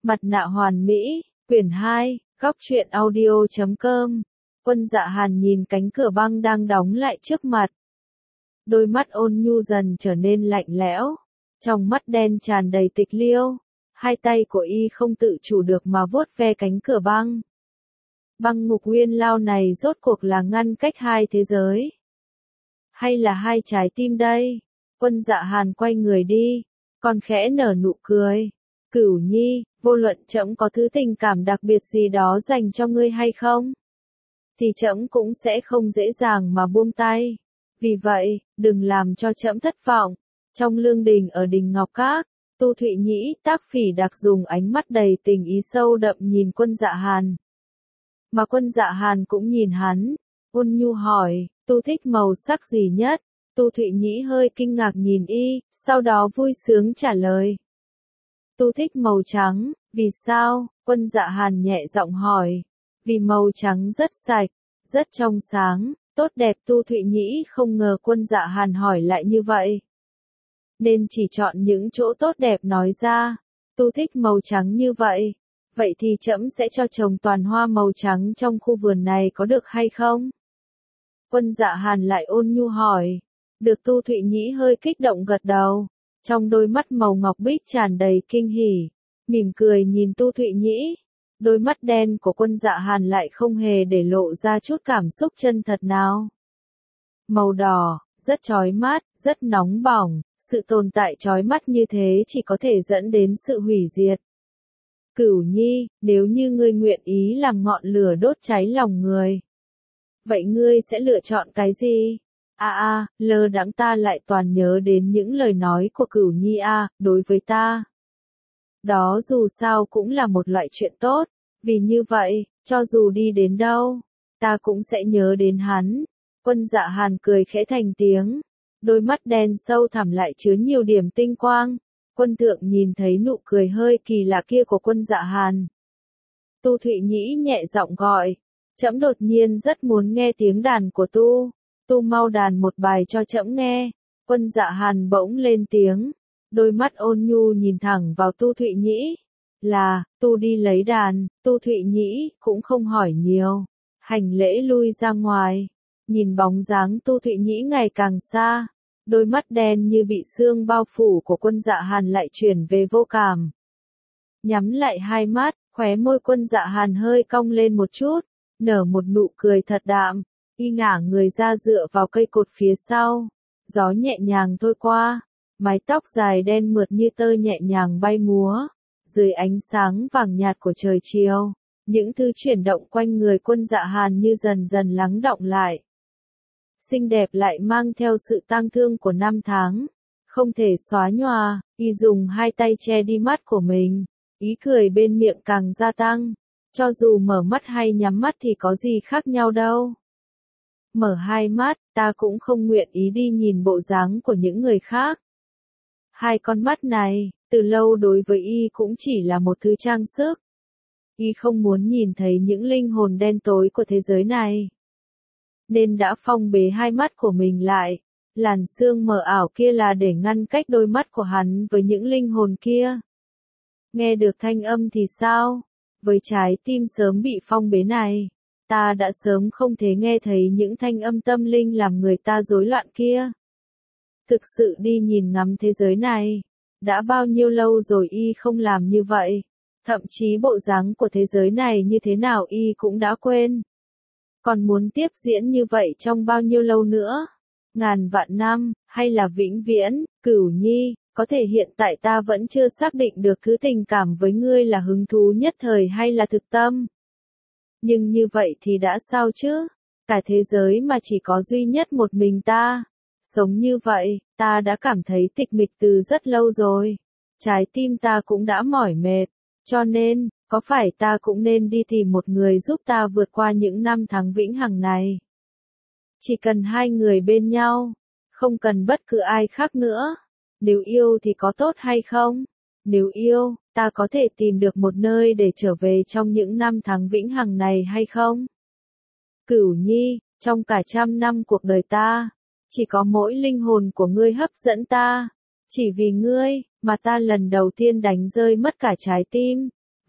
Mặt nạ hoàn mỹ, quyển 2, góc truyện audio.com. Quân Dạ Hàn nhìn cánh cửa băng đang đóng lại trước mặt. Đôi mắt ôn nhu dần trở nên lạnh lẽo, trong mắt đen tràn đầy tịch liêu. Hai tay của y không tự chủ được mà vuốt ve cánh cửa băng. Băng ngục nguyên lao này rốt cuộc là ngăn cách hai thế giới, hay là hai trái tim đây? Quân Dạ Hàn quay người đi, còn khẽ nở nụ cười. Cửu Nhi, vô luận trẫm có thứ tình cảm đặc biệt gì đó dành cho ngươi hay không, thì trẫm cũng sẽ không dễ dàng mà buông tay. Vì vậy, đừng làm cho trẫm thất vọng. Trong lương đình ở đình Ngọc Các, Tu Thụy Nhĩ, Tác Phỉ Đặc dùng ánh mắt đầy tình ý sâu đậm nhìn Quân Dạ Hàn. Mà Quân Dạ Hàn cũng nhìn hắn, ôn nhu hỏi, Tu thích màu sắc gì nhất? Tu Thụy Nhĩ hơi kinh ngạc nhìn y, sau đó vui sướng trả lời. Tu thích màu trắng. Vì sao? Quân Dạ Hàn nhẹ giọng hỏi. Vì màu trắng rất sạch, rất trong sáng, tốt đẹp. Tu Thụy Nhĩ không ngờ Quân Dạ Hàn hỏi lại như vậy, nên chỉ chọn những chỗ tốt đẹp nói ra. Tu thích màu trắng như vậy, vậy thì trẫm sẽ cho trồng toàn hoa màu trắng trong khu vườn này có được hay không? Quân Dạ Hàn lại ôn nhu hỏi. Được. Tu Thụy Nhĩ hơi kích động gật đầu, trong đôi mắt màu ngọc bích tràn đầy kinh hỉ, mỉm cười nhìn Tu Thụy Nhĩ. Đôi mắt đen của Quân Dạ Hàn lại không hề để lộ ra chút cảm xúc chân thật nào. Màu đỏ, rất chói mắt, rất nóng bỏng, sự tồn tại chói mắt như thế chỉ có thể dẫn đến sự hủy diệt. Cửu Nhi, nếu như ngươi nguyện ý làm ngọn lửa đốt cháy lòng người, vậy ngươi sẽ lựa chọn cái gì? Lơ đãng ta lại toàn nhớ đến những lời nói của Cửu Nhi đối với ta. Đó dù sao cũng là một loại chuyện tốt, vì như vậy, cho dù đi đến đâu, ta cũng sẽ nhớ đến hắn. Quân Dạ Hàn cười khẽ thành tiếng, đôi mắt đen sâu thẳm lại chứa nhiều điểm tinh quang. Quân thượng nhìn thấy nụ cười hơi kỳ lạ kia của Quân Dạ Hàn. Tu Thụy Nhĩ nhẹ giọng gọi, trẫm đột nhiên rất muốn nghe tiếng đàn của Tu. Tu mau đàn một bài cho trẫm nghe. Quân Dạ Hàn bỗng lên tiếng, đôi mắt ôn nhu nhìn thẳng vào Tu Thụy Nhĩ. Là, Tu đi lấy đàn. Tu Thụy Nhĩ cũng không hỏi nhiều, hành lễ lui ra ngoài. Nhìn bóng dáng Tu Thụy Nhĩ ngày càng xa, đôi mắt đen như bị sương bao phủ của Quân Dạ Hàn lại chuyển về vô cảm. Nhắm lại hai mắt, khóe môi Quân Dạ Hàn hơi cong lên một chút, nở một nụ cười thật đạm. Y ngả người ra dựa vào cây cột phía sau, gió nhẹ nhàng thôi qua, mái tóc dài đen mượt như tơ nhẹ nhàng bay múa, dưới ánh sáng vàng nhạt của trời chiều, những thứ chuyển động quanh người Quân Dạ Hàn như dần dần lắng đọng lại. Xinh đẹp lại mang theo sự tang thương của năm tháng, không thể xóa nhòa. Y dùng hai tay che đi mắt của mình, ý cười bên miệng càng gia tăng, cho dù mở mắt hay nhắm mắt thì có gì khác nhau đâu. Mở hai mắt, ta cũng không nguyện ý đi nhìn bộ dáng của những người khác. Hai con mắt này, từ lâu đối với y cũng chỉ là một thứ trang sức. Y không muốn nhìn thấy những linh hồn đen tối của thế giới này, nên đã phong bế hai mắt của mình lại. Làn sương mờ ảo kia là để ngăn cách đôi mắt của hắn với những linh hồn kia. Nghe được thanh âm thì sao? Với trái tim sớm bị phong bế này, ta đã sớm không thể nghe thấy những thanh âm tâm linh làm người ta rối loạn kia. Thực sự đi nhìn ngắm thế giới này, đã bao nhiêu lâu rồi y không làm như vậy, thậm chí bộ dáng của thế giới này như thế nào y cũng đã quên. Còn muốn tiếp diễn như vậy trong bao nhiêu lâu nữa? Ngàn vạn năm, hay là vĩnh viễn? Cửu Nhi, có thể hiện tại ta vẫn chưa xác định được thứ tình cảm với ngươi là hứng thú nhất thời hay là thực tâm. Nhưng như vậy thì đã sao chứ? Cả thế giới mà chỉ có duy nhất một mình ta. Sống như vậy, ta đã cảm thấy tịch mịch từ rất lâu rồi. Trái tim ta cũng đã mỏi mệt. Cho nên, có phải ta cũng nên đi tìm một người giúp ta vượt qua những năm tháng vĩnh hằng này? Chỉ cần hai người bên nhau, không cần bất cứ ai khác nữa. Nếu yêu thì có tốt hay không? Nếu yêu, ta có thể tìm được một nơi để trở về trong những năm tháng vĩnh hằng này hay không? Cửu Nhi, trong cả 100 năm cuộc đời ta, chỉ có mỗi linh hồn của ngươi hấp dẫn ta. Chỉ vì ngươi, mà ta lần đầu tiên đánh rơi mất cả trái tim.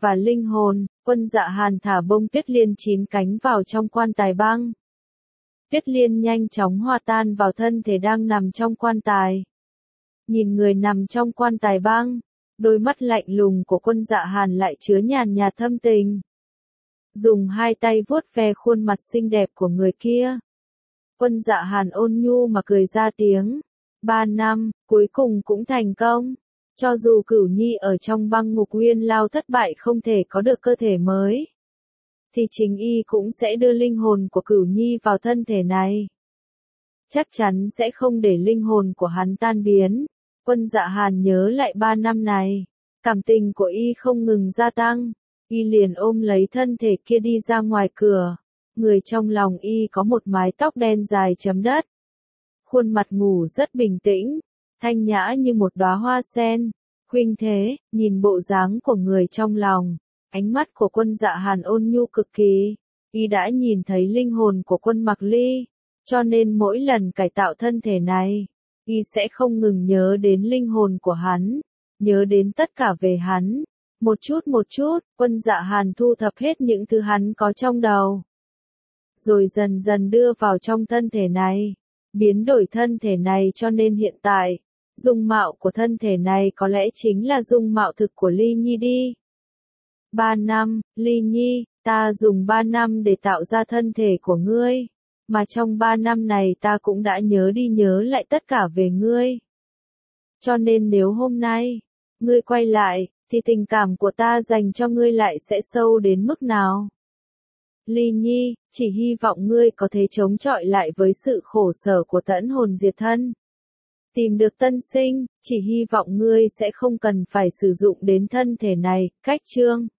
và linh hồn, Quân Dạ Hàn thả bông tuyết liên 9 cánh vào trong quan tài băng. Tuyết liên nhanh chóng hòa tan vào thân thể đang nằm trong quan tài. Nhìn người nằm trong quan tài băng, đôi mắt lạnh lùng của Quân Dạ Hàn lại chứa nhàn nhạt thâm tình. Dùng hai tay vuốt ve khuôn mặt xinh đẹp của người kia. Quân Dạ Hàn ôn nhu mà cười ra tiếng. 3 năm, cuối cùng cũng thành công. Cho dù Cửu Nhi ở trong băng ngục nguyên lao thất bại không thể có được cơ thể mới, thì chính y cũng sẽ đưa linh hồn của Cửu Nhi vào thân thể này. Chắc chắn sẽ không để linh hồn của hắn tan biến. Quân Dạ Hàn nhớ lại 3 năm này, cảm tình của y không ngừng gia tăng. Y liền ôm lấy thân thể kia đi ra ngoài cửa. Người trong lòng y có một mái tóc đen dài chấm đất. Khuôn mặt ngủ rất bình tĩnh, thanh nhã như một đóa hoa sen. Khuynh Thế, nhìn bộ dáng của người trong lòng, ánh mắt của Quân Dạ Hàn ôn nhu cực kỳ. Y đã nhìn thấy linh hồn của Quân Mặc Ly, cho nên mỗi lần cải tạo thân thể này, y sẽ không ngừng nhớ đến linh hồn của hắn, nhớ đến tất cả về hắn. Một chút, Quân Dạ Hàn thu thập hết những thứ hắn có trong đầu, rồi dần dần đưa vào trong thân thể này, biến đổi thân thể này cho nên hiện tại, dung mạo của thân thể này có lẽ chính là dung mạo thực của Ly Nhi đi. 3 năm, Ly Nhi, ta dùng 3 năm để tạo ra thân thể của ngươi, mà trong 3 năm này ta cũng đã nhớ đi nhớ lại tất cả về ngươi. Cho nên nếu hôm nay, ngươi quay lại, thì tình cảm của ta dành cho ngươi lại sẽ sâu đến mức nào? Ly Nhi, chỉ hy vọng ngươi có thể chống chọi lại với sự khổ sở của tẫn hồn diệt thân. Tìm được tân sinh, chỉ hy vọng ngươi sẽ không cần phải sử dụng đến thân thể này. Cách chương